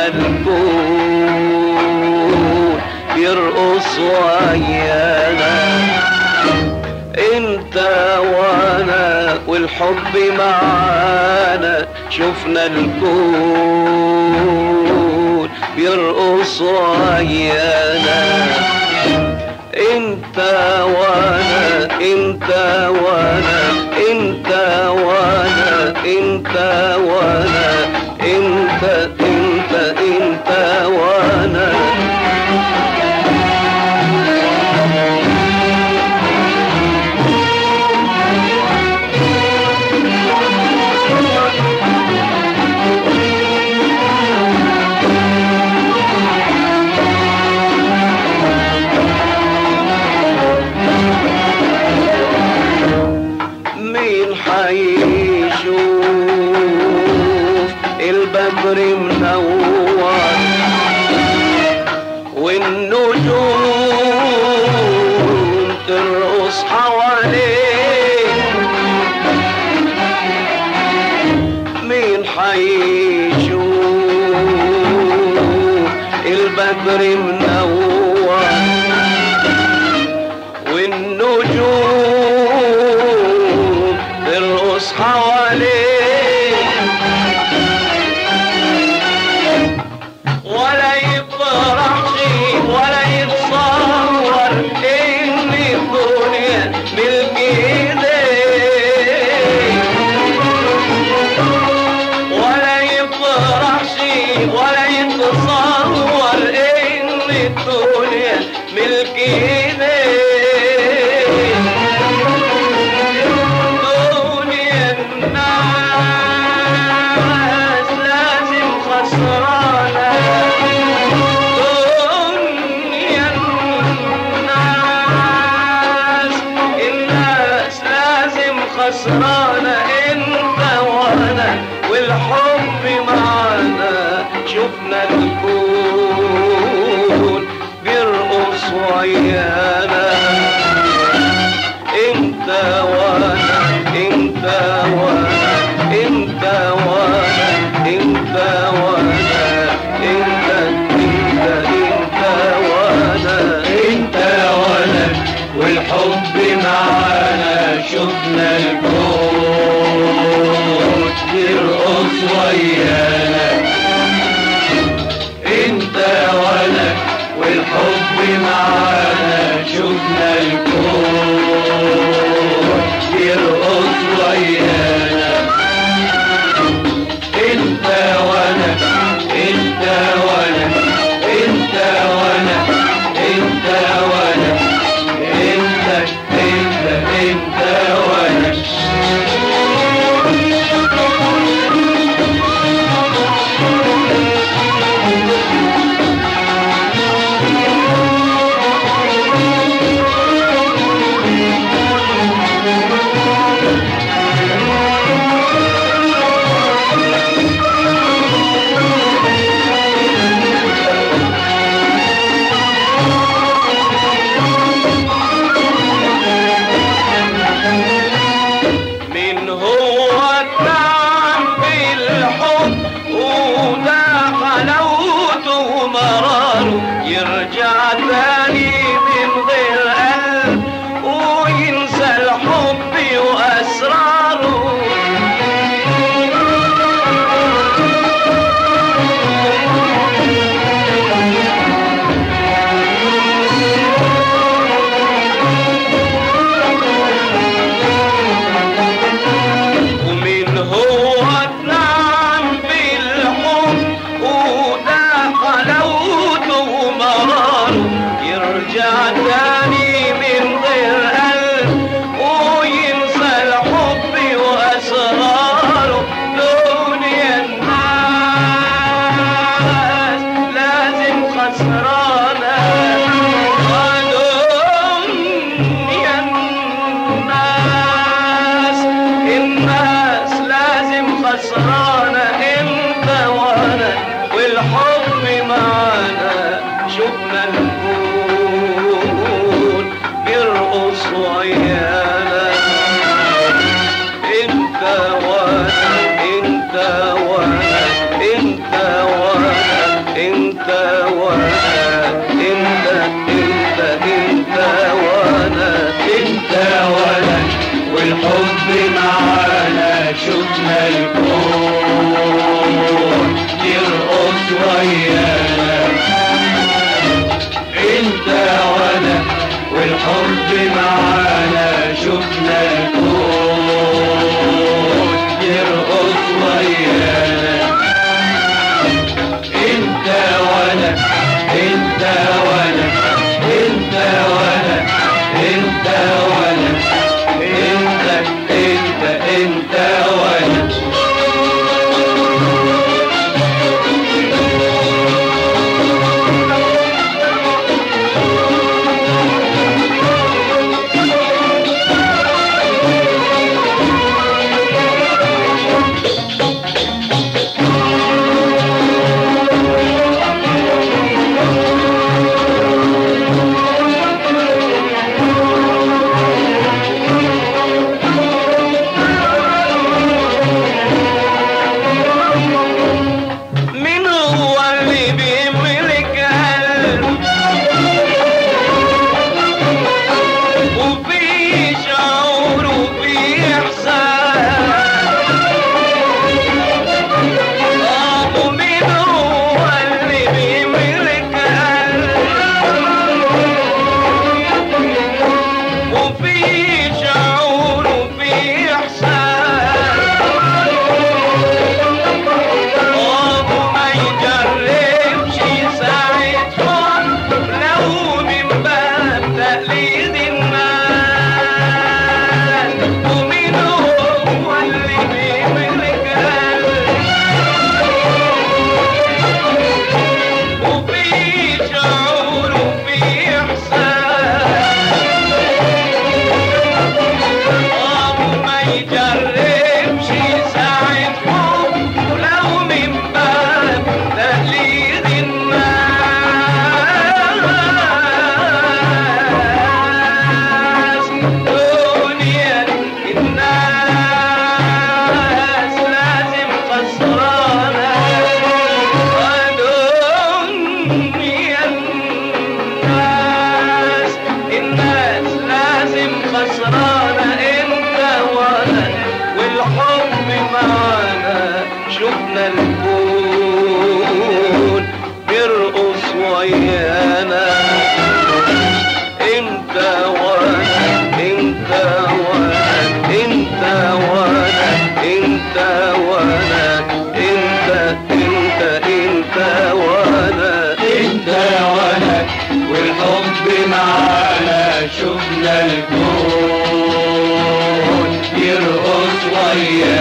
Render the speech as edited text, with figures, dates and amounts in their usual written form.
الكون بيرقص ويانا. انت وانا والحب معانا شفنا الكون بيرقص ويانا. انت وانا انت وانا انت وانا انت وانا انت انت انت وانا. حيشوف البدر منور والنجوم ترقص حواليه. مين حيشوف البدر منور والنجوم ترقص حواليه، ولا يفرحش ولا يتصور ان الدنيا ملك ايديه. ولا يفرحش ولا يتصور ان الدنيا ملك ايديه. خسرانة انت وانا والحب معانا شفنا الكون بيرقص ويانا. انت وانا انت وانا انت وانا انت وانا انت انت انت وانا انت وانا والحب معانا شفنا الكون يرقص ويانا. انت وانا والحب معانا شفنا الكون يرقص ويانا. انت وانا انت وانا انت وانا انت وانا انت انت انت وانا. شفنا الكون يرقص ويانا. انت وانا انت وانا انت وانا انت وانا انت انت انت وانا. شفنا الكون بيرقص ويانا. انت وانا انت وانا انت وانا انت وانا انت انت انت وانا انت وانا والحب معانا. شفنا الكون يرقص ويانا.